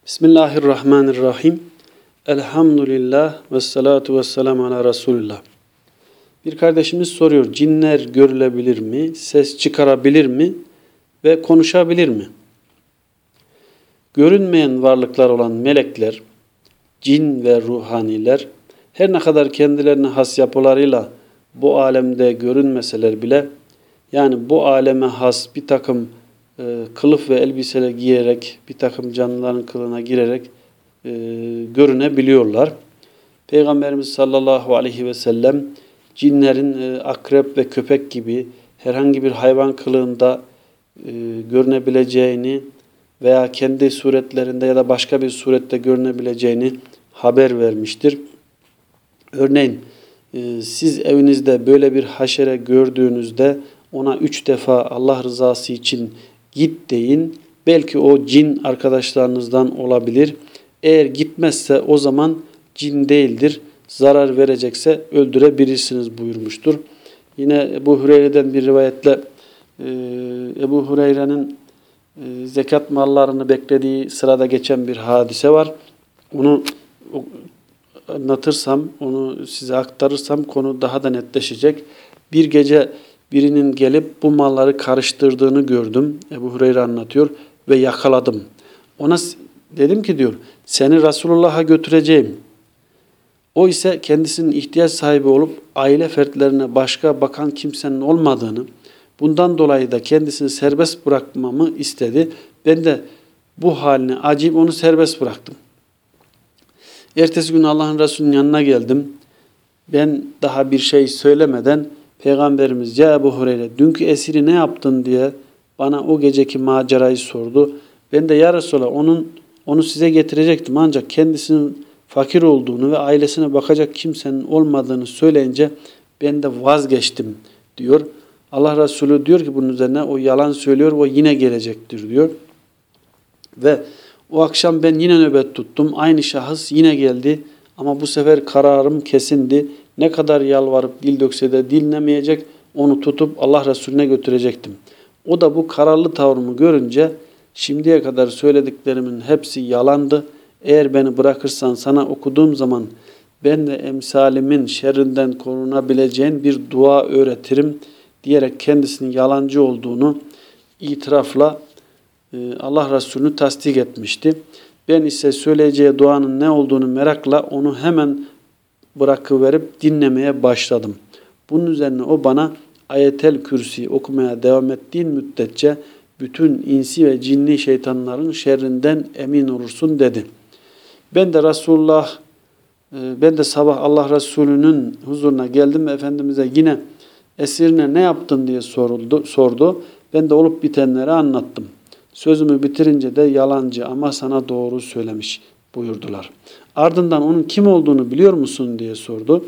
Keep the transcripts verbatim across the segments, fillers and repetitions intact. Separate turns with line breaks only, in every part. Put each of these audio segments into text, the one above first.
Bismillahirrahmanirrahim. Elhamdülillah ve salatu ve selamu ala Resulullah. Bir kardeşimiz soruyor, cinler görülebilir mi, ses çıkarabilir mi ve konuşabilir mi? Görünmeyen varlıklar olan melekler, cin ve ruhaniler, her ne kadar kendilerine has yapılarıyla bu alemde görünmeseler bile, yani bu aleme has bir takım e, kılıf ve elbiseler giyerek, bir takım canlıların kılığına girerek e, görünebiliyorlar. Peygamberimiz sallallahu aleyhi ve sellem, cinlerin e, akrep ve köpek gibi herhangi bir hayvan kılığında e, görünebileceğini veya kendi suretlerinde ya da başka bir surette görünebileceğini haber vermiştir. Örneğin e, siz evinizde böyle bir haşere gördüğünüzde ona üç defa Allah rızası için git deyin. Belki o cin arkadaşlarınızdan olabilir. Eğer gitmezse o zaman cin değildir. Zarar verecekse öldürebilirsiniz buyurmuştur. Yine Ebu Hureyre'den bir rivayetle e, Ebu Hureyre'nin e, zekat mallarını beklediği sırada geçen bir hadise var. Onu anlatırsam, onu size aktarırsam konu daha da netleşecek. Bir gece birinin gelip bu malları karıştırdığını gördüm. Ebu Hureyre anlatıyor ve yakaladım. Ona dedim ki diyor, seni Resulullah'a götüreceğim. O ise kendisinin ihtiyaç sahibi olup aile fertlerine başka bakan kimsenin olmadığını, bundan dolayı da kendisini serbest bırakmamı istedi. Ben de bu haline acıyıp onu serbest bıraktım. Ertesi gün Allah'ın Resulü'nün yanına geldim. Ben daha bir şey söylemeden Peygamberimiz ya Ebu Hureyre dünkü esiri ne yaptın diye bana o geceki macerayı sordu. Ben de ya Resulallah onun, onu size getirecektim ancak kendisinin fakir olduğunu ve ailesine bakacak kimsenin olmadığını söyleyince ben de vazgeçtim diyor. Allah Resulü diyor ki bunun üzerine o yalan söylüyor, o yine gelecektir diyor. Ve o akşam ben yine nöbet tuttum. Aynı şahıs yine geldi ama bu sefer kararım kesindi. Ne kadar yalvarıp dil dökse de dinlemeyecek, onu tutup Allah Resulüne götürecektim. O da bu kararlı tavrımı görünce şimdiye kadar söylediklerimin hepsi yalandı. Eğer beni bırakırsan sana okuduğum zaman ben de emsalimin şerrinden korunabileceğin bir dua öğretirim diyerek kendisinin yalancı olduğunu itirafla Allah Resulü'nü tasdik etmişti. Ben ise söyleyeceği duanın ne olduğunu merakla onu hemen bırakıverip dinlemeye başladım. Bunun üzerine o bana Ayetel Kürsi okumaya devam ettiğin müddetçe bütün insi ve cinli şeytanların şerrinden emin olursun dedi. Ben de Resulullah, ben de sabah Allah Resulü'nün huzuruna geldim ve Efendimiz'e yine esirine ne yaptın diye soruldu, sordu. Ben de olup bitenleri anlattım. Sözümü bitirince de yalancı ama sana doğru söylemiş buyurdular. Ardından onun kim olduğunu biliyor musun diye sordu.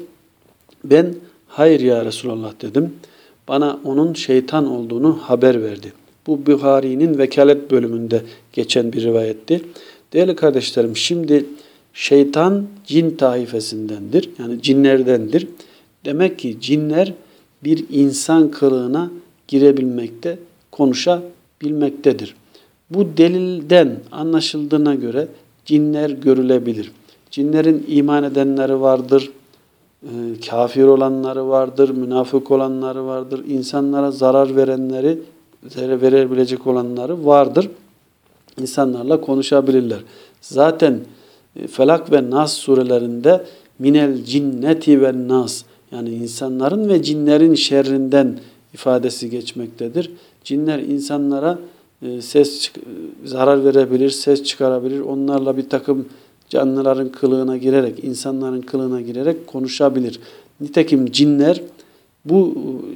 Ben hayır ya Resulallah dedim. Bana onun şeytan olduğunu haber verdi. Bu Buhari'nin vekalet bölümünde geçen bir rivayetti. Değerli kardeşlerim, şimdi şeytan cin taifesindendir. Yani cinlerdendir. Demek ki cinler bir insan kılığına girebilmekte, konuşabilmektedir. Bu delilden anlaşıldığına göre cinler görülebilir. Cinlerin iman edenleri vardır, e, kafir olanları vardır, münafık olanları vardır, insanlara zarar verenleri, zarar verebilecek olanları vardır. İnsanlarla konuşabilirler. Zaten e, Felak ve Nas surelerinde minel cinneti ve nas, yani insanların ve cinlerin şerrinden ifadesi geçmektedir. Cinler insanlara e, ses zarar verebilir, ses çıkarabilir. Onlarla bir takım canlıların kılığına girerek, insanların kılığına girerek konuşabilir. Nitekim cinler bu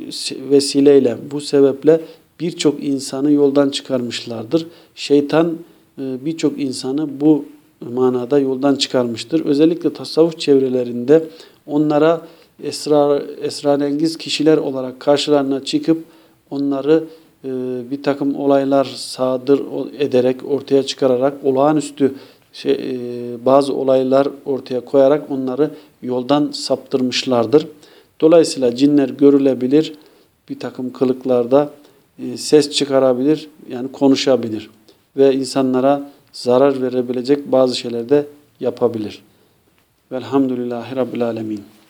vesileyle, bu sebeple birçok insanı yoldan çıkarmışlardır. Şeytan birçok insanı bu manada yoldan çıkarmıştır. Özellikle tasavvuf çevrelerinde onlara esrar, esrarengiz kişiler olarak karşılarına çıkıp onları bir takım olaylar sadır ederek, ortaya çıkararak, olağanüstü şey, bazı olaylar ortaya koyarak onları yoldan saptırmışlardır. Dolayısıyla cinler görülebilir, bir takım kılıklarda ses çıkarabilir, yani konuşabilir ve insanlara zarar verebilecek bazı şeyler de yapabilir. Velhamdülillahi Rabbil Alemin.